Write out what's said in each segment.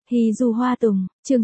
Hy Du Hoa Tùng, chương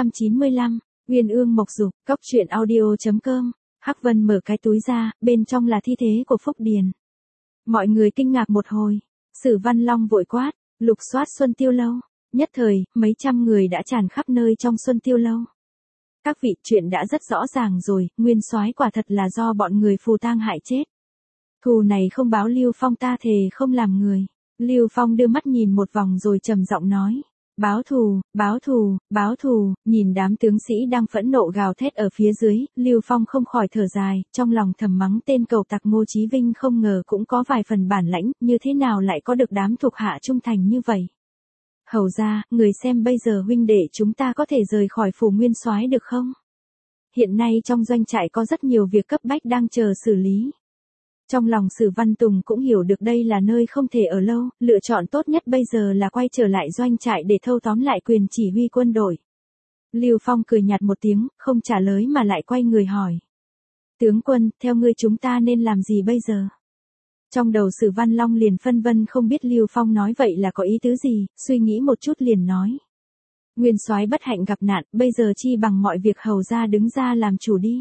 695, Uyên Ương Mộc Dục, Cóc Truyện Audio.com. Hắc Vân mở cái túi ra, bên trong là thi thế của Phúc Điền. Mọi người kinh ngạc một hồi, Sử Văn Long vội quát, lục soát Xuân Tiêu Lâu. Nhất thời, mấy trăm người đã tràn khắp nơi trong Xuân Tiêu Lâu. Các vị, chuyện đã rất rõ ràng rồi, nguyên soái quả thật là do bọn người Phù Tang hại chết. Thù này không báo Lưu Phong, ta thề không làm người. Lưu Phong đưa mắt nhìn một vòng rồi trầm giọng nói. Báo thù, báo thù, báo thù. Nhìn đám tướng sĩ đang phẫn nộ gào thét ở phía dưới, Lưu Phong không khỏi thở dài, trong lòng thầm mắng tên cầu tặc Ngô Chí Vinh không ngờ cũng có vài phần bản lãnh, như thế nào lại có được đám thuộc hạ trung thành như vậy. Hầu ra, người xem bây giờ huynh đệ chúng ta có thể rời khỏi phủ nguyên soái được không? Hiện nay trong doanh trại có rất nhiều việc cấp bách đang chờ xử lý. Trong lòng Sử Văn Tùng cũng hiểu được đây là nơi không thể ở lâu, lựa chọn tốt nhất bây giờ là quay trở lại doanh trại để thâu tóm lại quyền chỉ huy quân đội. Lưu Phong cười nhạt một tiếng, không trả lời mà lại quay người hỏi. Tướng quân, theo ngươi chúng ta nên làm gì bây giờ? Trong đầu Sử Văn Long liền phân vân không biết Lưu Phong nói vậy là có ý tứ gì, suy nghĩ một chút liền nói. Nguyên soái bất hạnh gặp nạn, bây giờ chi bằng mọi việc hầu ra đứng ra làm chủ đi.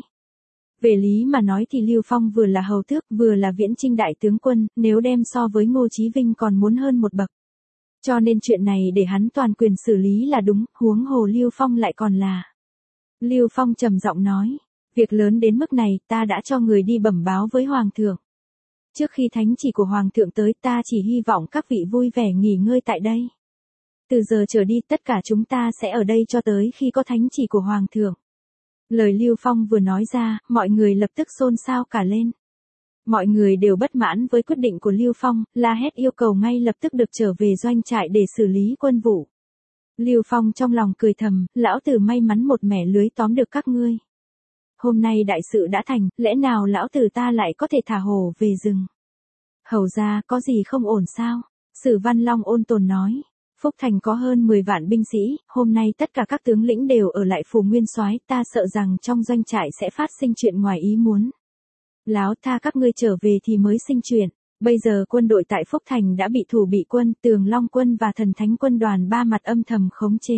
Về lý mà nói thì Lưu Phong vừa là hầu tước vừa là viễn chinh đại tướng quân, nếu đem so với Ngô Chí Vinh còn muốn hơn một bậc. Cho nên chuyện này để hắn toàn quyền xử lý là đúng, huống hồ Lưu Phong lại còn là. Lưu Phong trầm giọng nói, việc lớn đến mức này ta đã cho người đi bẩm báo với Hoàng thượng. Trước khi thánh chỉ của Hoàng thượng tới ta chỉ hy vọng các vị vui vẻ nghỉ ngơi tại đây. Từ giờ trở đi tất cả chúng ta sẽ ở đây cho tới khi có thánh chỉ của Hoàng thượng. Lời Lưu Phong vừa nói ra, mọi người lập tức xôn xao cả lên. Mọi người đều bất mãn với quyết định của Lưu Phong, la hét yêu cầu ngay lập tức được trở về doanh trại để xử lý quân vụ. Lưu Phong trong lòng cười thầm, lão tử may mắn một mẻ lưới tóm được các ngươi. Hôm nay đại sự đã thành, lẽ nào lão tử ta lại có thể thả hổ về rừng? Hầu ra, có gì không ổn sao? Sử Văn Long ôn tồn nói. Phúc Thành có hơn 10 vạn binh sĩ, hôm nay tất cả các tướng lĩnh đều ở lại phủ nguyên soái, ta sợ rằng trong doanh trại sẽ phát sinh chuyện ngoài ý muốn. Láo tha các ngươi trở về thì mới sinh chuyện, bây giờ quân đội tại Phúc Thành đã bị Thủ Bị quân, Tường Long quân và Thần Thánh quân đoàn ba mặt âm thầm khống chế.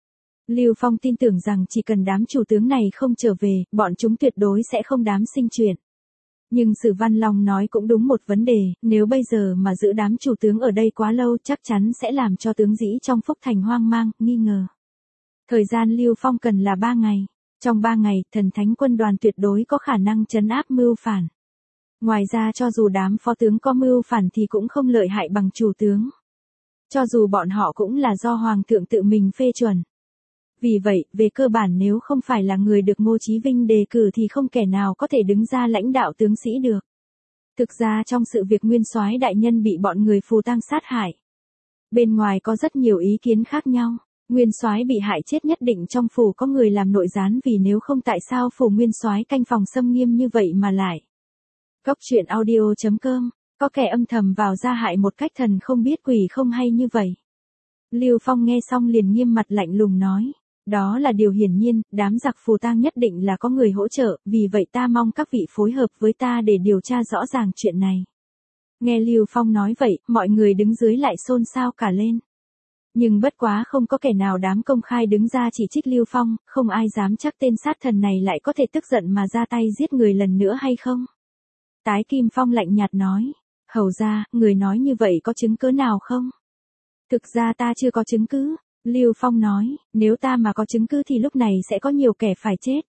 Lưu Phong tin tưởng rằng chỉ cần đám chủ tướng này không trở về, bọn chúng tuyệt đối sẽ không dám sinh chuyện. Nhưng Sử Văn Long nói cũng đúng một vấn đề, nếu bây giờ mà giữ đám chủ tướng ở đây quá lâu chắc chắn sẽ làm cho tướng sĩ trong Phúc Thành hoang mang, nghi ngờ. Thời gian Lưu Phong cần là 3 ngày. Trong 3 ngày, Thần Thánh quân đoàn tuyệt đối có khả năng trấn áp mưu phản. Ngoài ra cho dù đám phó tướng có mưu phản thì cũng không lợi hại bằng chủ tướng. Cho dù bọn họ cũng là do Hoàng thượng tự mình phê chuẩn. Vì vậy, về cơ bản nếu không phải là người được Ngô Chí Vinh đề cử thì không kẻ nào có thể đứng ra lãnh đạo tướng sĩ được. Thực ra trong sự việc nguyên soái đại nhân bị bọn người Phù Tang sát hại, bên ngoài có rất nhiều ý kiến khác nhau. Nguyên soái bị hại chết nhất định trong phủ có người làm nội gián, vì nếu không tại sao phủ nguyên soái canh phòng xâm nghiêm như vậy mà lại. Cóc Truyện Audio.com, có kẻ âm thầm vào gia hại một cách thần không biết quỷ không hay như vậy. Lưu Phong nghe xong liền nghiêm mặt lạnh lùng nói. Đó là điều hiển nhiên, đám giặc Phù Tang nhất định là có người hỗ trợ, vì vậy ta mong các vị phối hợp với ta để điều tra rõ ràng chuyện này. Nghe Lưu Phong nói vậy, mọi người đứng dưới lại xôn xao cả lên. Nhưng bất quá không có kẻ nào dám công khai đứng ra chỉ trích Lưu Phong, không ai dám chắc tên sát thần này lại có thể tức giận mà ra tay giết người lần nữa hay không. Tái Kim Phong lạnh nhạt nói, hầu ra, người nói như vậy có chứng cứ nào không? Thực ra ta chưa có chứng cứ. Lưu Phong nói, nếu ta mà có chứng cứ thì lúc này sẽ có nhiều kẻ phải chết.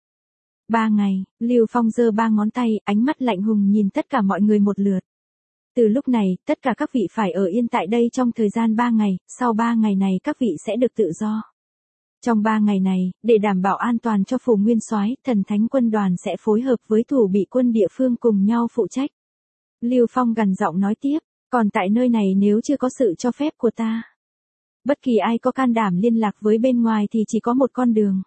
3 ngày, Lưu Phong giơ 3 ngón tay, ánh mắt lạnh hùng nhìn tất cả mọi người một lượt. Từ lúc này, tất cả các vị phải ở yên tại đây trong thời gian 3 ngày, sau 3 ngày này các vị sẽ được tự do. Trong 3 ngày này, để đảm bảo an toàn cho phủ nguyên soái, Thần Thánh quân đoàn sẽ phối hợp với Thủ Bị quân địa phương cùng nhau phụ trách. Lưu Phong gằn giọng nói tiếp, còn tại nơi này nếu chưa có sự cho phép của ta, bất kỳ ai có can đảm liên lạc với bên ngoài thì chỉ có một con đường.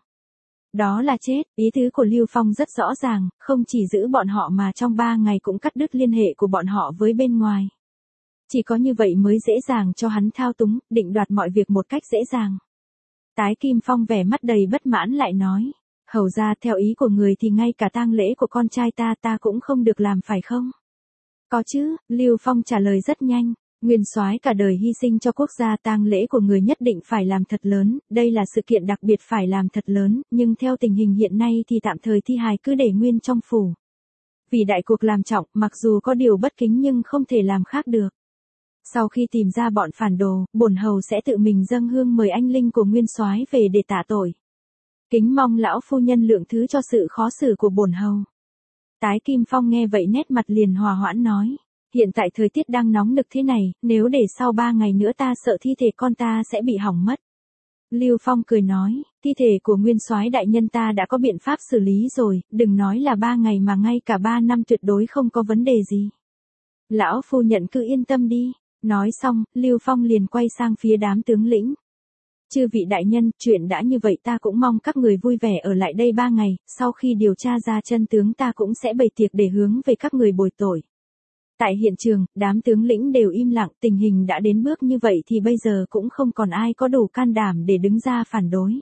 Đó là chết. Ý tứ của Lưu Phong rất rõ ràng, không chỉ giữ bọn họ mà trong 3 ngày cũng cắt đứt liên hệ của bọn họ với bên ngoài. Chỉ có như vậy mới dễ dàng cho hắn thao túng, định đoạt mọi việc một cách dễ dàng. Tái Kim Phong vẻ mắt đầy bất mãn lại nói, hầu ra theo ý của người thì ngay cả tang lễ của con trai ta cũng không được làm phải không? Có chứ, Lưu Phong trả lời rất nhanh. Nguyên soái cả đời hy sinh cho quốc gia, tang lễ của người nhất định phải làm thật lớn, đây là sự kiện đặc biệt phải làm thật lớn, nhưng theo tình hình hiện nay thì tạm thời thi hài cứ để nguyên trong phủ. Vì đại cuộc làm trọng, mặc dù có điều bất kính nhưng không thể làm khác được. Sau khi tìm ra bọn phản đồ, bổn hầu sẽ tự mình dâng hương mời anh linh của nguyên soái về để tạ tội. Kính mong lão phu nhân lượng thứ cho sự khó xử của bổn hầu. Tái Kim Phong nghe vậy nét mặt liền hòa hoãn nói. Hiện tại thời tiết đang nóng nực thế này, nếu để sau 3 ngày nữa ta sợ thi thể con ta sẽ bị hỏng mất. Lưu Phong cười nói, thi thể của nguyên soái đại nhân ta đã có biện pháp xử lý rồi, đừng nói là 3 ngày mà ngay cả 3 năm tuyệt đối không có vấn đề gì. Lão phu nhận cứ yên tâm đi. Nói xong, Lưu Phong liền quay sang phía đám tướng lĩnh. Chư vị đại nhân, chuyện đã như vậy ta cũng mong các người vui vẻ ở lại đây 3 ngày, sau khi điều tra ra chân tướng ta cũng sẽ bày tiệc để hướng về các người bồi tội. Tại hiện trường, đám tướng lĩnh đều im lặng, tình hình đã đến bước như vậy thì bây giờ cũng không còn ai có đủ can đảm để đứng ra phản đối.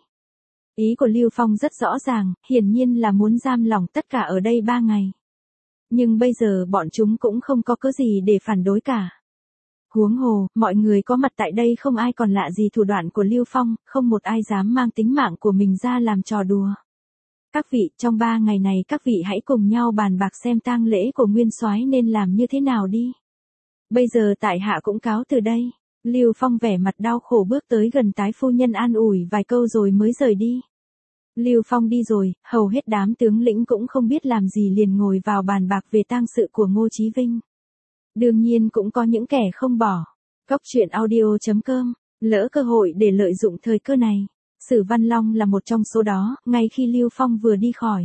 Ý của Lưu Phong rất rõ ràng, hiển nhiên là muốn giam lỏng tất cả ở đây 3 ngày. Nhưng bây giờ bọn chúng cũng không có cớ gì để phản đối cả. Huống hồ, mọi người có mặt tại đây không ai còn lạ gì thủ đoạn của Lưu Phong, không một ai dám mang tính mạng của mình ra làm trò đùa. Các vị, trong 3 ngày này các vị hãy cùng nhau bàn bạc xem tang lễ của nguyên soái nên làm như thế nào đi. Bây giờ tại hạ cũng cáo từ đây. Lưu Phong vẻ mặt đau khổ bước tới gần tái phu nhân an ủi vài câu rồi mới rời đi. Lưu Phong đi rồi, hầu hết đám tướng lĩnh cũng không biết làm gì liền ngồi vào bàn bạc về tang sự của Ngô Chí Vinh. Đương nhiên cũng có những kẻ không bỏ. Cóc truyện audio.com, lỡ cơ hội để lợi dụng thời cơ này. Sử Văn Long là một trong số đó, ngay khi Lưu Phong vừa đi khỏi.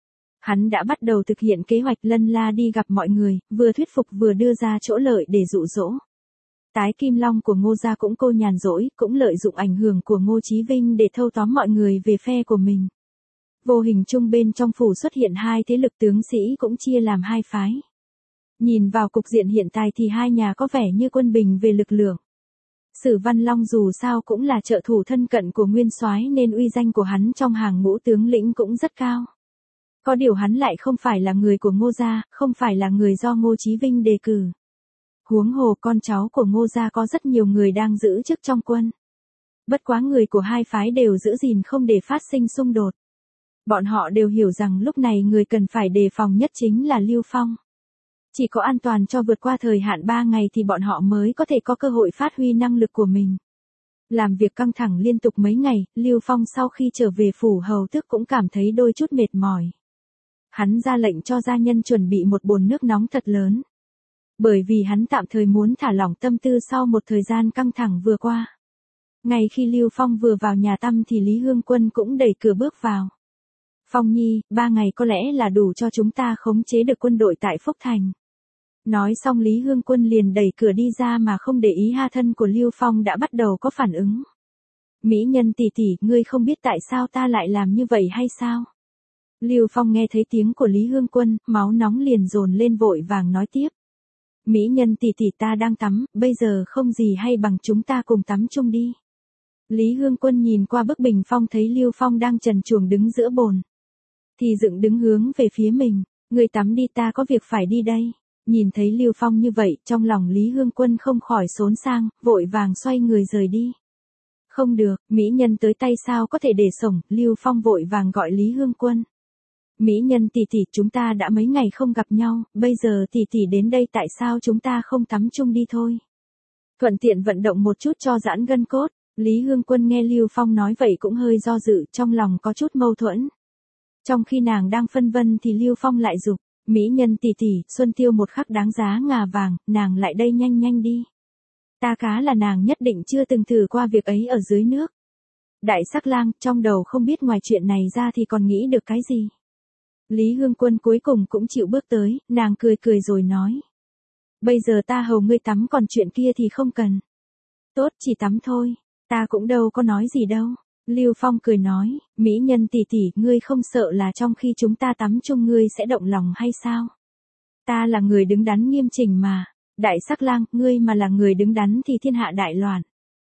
Hắn đã bắt đầu thực hiện kế hoạch lân la đi gặp mọi người, vừa thuyết phục vừa đưa ra chỗ lợi để dụ dỗ. Tái Kim Long của Ngô gia cũng cô nhàn rỗi, cũng lợi dụng ảnh hưởng của Ngô Chí Vinh để thâu tóm mọi người về phe của mình. Vô hình chung bên trong phủ xuất hiện hai thế lực tướng sĩ cũng chia làm hai phái. Nhìn vào cục diện hiện tại thì hai nhà có vẻ như quân bình về lực lượng. Sử Văn Long dù sao cũng là trợ thủ thân cận của nguyên soái nên uy danh của hắn trong hàng ngũ tướng lĩnh cũng rất cao. Có điều hắn lại không phải là người của Ngô gia, không phải là người do Ngô Chí Vinh đề cử. Huống hồ con cháu của Ngô gia có rất nhiều người đang giữ chức trong quân. Bất quá người của hai phái đều giữ gìn không để phát sinh xung đột. Bọn họ đều hiểu rằng lúc này người cần phải đề phòng nhất chính là Lưu Phong. Chỉ có an toàn cho vượt qua thời hạn 3 ngày thì bọn họ mới có thể có cơ hội phát huy năng lực của mình. Làm việc căng thẳng liên tục mấy ngày, Lưu Phong sau khi trở về phủ hầu tước cũng cảm thấy đôi chút mệt mỏi. Hắn ra lệnh cho gia nhân chuẩn bị một bồn nước nóng thật lớn. Bởi vì hắn tạm thời muốn thả lỏng tâm tư sau một thời gian căng thẳng vừa qua. Ngay khi Lưu Phong vừa vào nhà tắm thì Lý Hương Quân cũng đẩy cửa bước vào. Phong Nhi, 3 ngày có lẽ là đủ cho chúng ta khống chế được quân đội tại Phúc Thành. Nói xong Lý Hương Quân liền đẩy cửa đi ra mà không để ý ha thân của Lưu Phong đã bắt đầu có phản ứng. Mỹ nhân tỷ tỷ, ngươi không biết tại sao ta lại làm như vậy hay sao? Lưu Phong nghe thấy tiếng của Lý Hương Quân, máu nóng liền dồn lên vội vàng nói tiếp. Mỹ nhân tỷ tỷ ta đang tắm, bây giờ không gì hay bằng chúng ta cùng tắm chung đi. Lý Hương Quân nhìn qua bức bình phong thấy Lưu Phong đang trần truồng đứng giữa bồn. Thì dựng đứng hướng về phía mình, ngươi tắm đi ta có việc phải đi đây. Nhìn thấy Lưu Phong như vậy, trong lòng Lý Hương Quân không khỏi xốn sang, vội vàng xoay người rời đi. Không được, mỹ nhân tới tay sao có thể để sổng, Lưu Phong vội vàng gọi Lý Hương Quân. Mỹ nhân tỷ tỷ, chúng ta đã mấy ngày không gặp nhau, bây giờ tỷ tỷ đến đây tại sao chúng ta không tắm chung đi thôi. Thuận tiện vận động một chút cho giãn gân cốt, Lý Hương Quân nghe Lưu Phong nói vậy cũng hơi do dự, trong lòng có chút mâu thuẫn. Trong khi nàng đang phân vân thì Lưu Phong lại giục. Mỹ nhân tỷ tỷ, Xuân Tiêu một khắc đáng giá ngà vàng, nàng lại đây nhanh nhanh đi. Ta cá là nàng nhất định chưa từng thử qua việc ấy ở dưới nước. Đại Sắc Lang, trong đầu không biết ngoài chuyện này ra thì còn nghĩ được cái gì. Lý Hương Quân cuối cùng cũng chịu bước tới, nàng cười cười rồi nói. Bây giờ ta hầu ngươi tắm còn chuyện kia thì không cần. Tốt, chỉ tắm thôi, ta cũng đâu có nói gì đâu. Lưu Phong cười nói, mỹ nhân tỷ tỷ, ngươi không sợ là trong khi chúng ta tắm chung ngươi sẽ động lòng hay sao? Ta là người đứng đắn nghiêm chỉnh mà, Đại Sắc Lang, ngươi mà là người đứng đắn thì thiên hạ đại loạn.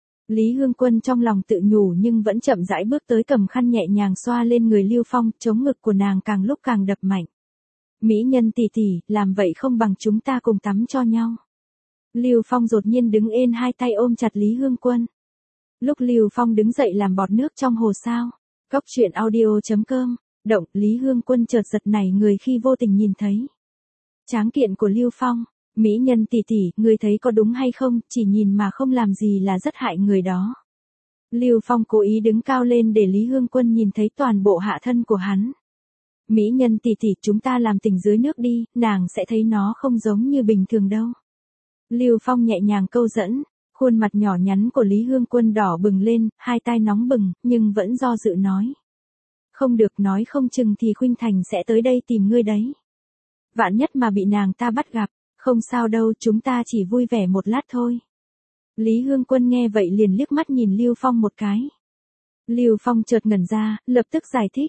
Lý Hương Quân trong lòng tự nhủ nhưng vẫn chậm rãi bước tới cầm khăn nhẹ nhàng xoa lên người Lưu Phong, chống ngực của nàng càng lúc càng đập mạnh. Mỹ nhân tỷ tỷ, làm vậy không bằng chúng ta cùng tắm cho nhau. Lưu Phong đột nhiên đứng ên, hai tay ôm chặt Lý Hương Quân. Lúc Lưu Phong đứng dậy làm bọt nước trong hồ sao. Cốc truyện audio.com, động, Lý Hương Quân chợt giật nảy người khi vô tình nhìn thấy tráng kiện của Lưu Phong. Mỹ nhân tỷ tỷ, ngươi thấy có đúng hay không, chỉ nhìn mà không làm gì là rất hại người đó. Lưu Phong cố ý đứng cao lên để Lý Hương Quân nhìn thấy toàn bộ hạ thân của hắn. Mỹ nhân tỷ tỷ, chúng ta làm tình dưới nước đi, nàng sẽ thấy nó không giống như bình thường đâu. Lưu Phong nhẹ nhàng câu dẫn, khuôn mặt nhỏ nhắn của Lý Hương Quân đỏ bừng lên, hai tai nóng bừng, nhưng vẫn do dự nói. Không được, nói không chừng thì Khuynh Thành sẽ tới đây tìm ngươi đấy. Vạn nhất mà bị nàng ta bắt gặp, không sao đâu, chúng ta chỉ vui vẻ một lát thôi. Lý Hương Quân nghe vậy liền liếc mắt nhìn Lưu Phong một cái. Lưu Phong chợt ngẩn ra, lập tức giải thích.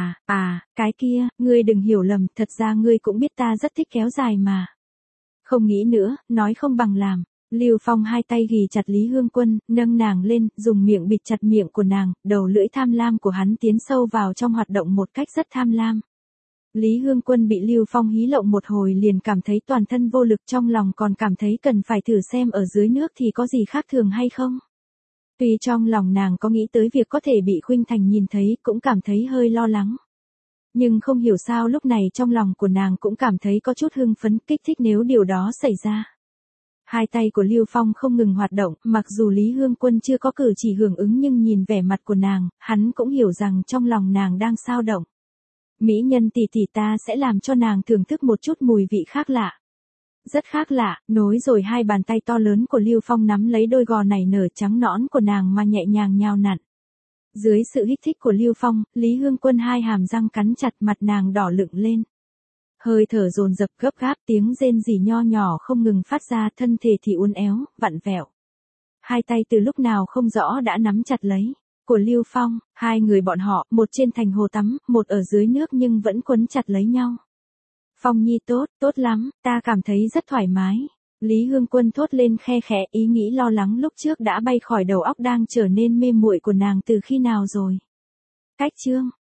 Cái kia, ngươi đừng hiểu lầm, thật ra ngươi cũng biết ta rất thích kéo dài mà. Không nghĩ nữa, nói không bằng làm. Lưu Phong hai tay ghì chặt Lý Hương Quân, nâng nàng lên, dùng miệng bịt chặt miệng của nàng, đầu lưỡi tham lam của hắn tiến sâu vào trong hoạt động một cách rất tham lam. Lý Hương Quân bị Lưu Phong hí lộng một hồi liền cảm thấy toàn thân vô lực, trong lòng còn cảm thấy cần phải thử xem ở dưới nước thì có gì khác thường hay không. Tuy trong lòng nàng có nghĩ tới việc có thể bị Khuynh Thành nhìn thấy, cũng cảm thấy hơi lo lắng. Nhưng không hiểu sao lúc này trong lòng của nàng cũng cảm thấy có chút hưng phấn, kích thích nếu điều đó xảy ra. Hai tay của Lưu Phong không ngừng hoạt động, mặc dù Lý Hương Quân chưa có cử chỉ hưởng ứng nhưng nhìn vẻ mặt của nàng, hắn cũng hiểu rằng trong lòng nàng đang xao động. Mỹ nhân tỷ tỷ, ta sẽ làm cho nàng thưởng thức một chút mùi vị khác lạ. Rất khác lạ, nối rồi hai bàn tay to lớn của Lưu Phong nắm lấy đôi gò nảy nở trắng nõn của nàng mà nhẹ nhàng nhào nặn. Dưới sự kích thích của Lưu Phong, Lý Hương Quân hai hàm răng cắn chặt, mặt nàng đỏ lựng lên. Hơi thở dồn dập gấp gáp, tiếng rên rỉ nho nhỏ không ngừng phát ra, thân thể thì uốn éo, vặn vẹo. Hai tay từ lúc nào không rõ đã nắm chặt lấy của Lưu Phong, hai người bọn họ, một trên thành hồ tắm, một ở dưới nước nhưng vẫn quấn chặt lấy nhau. Phong Nhi tốt, tốt lắm, ta cảm thấy rất thoải mái. Lý Hương Quân thốt lên khe khẽ, ý nghĩ lo lắng lúc trước đã bay khỏi đầu óc đang trở nên mê muội của nàng từ khi nào rồi. Cách chương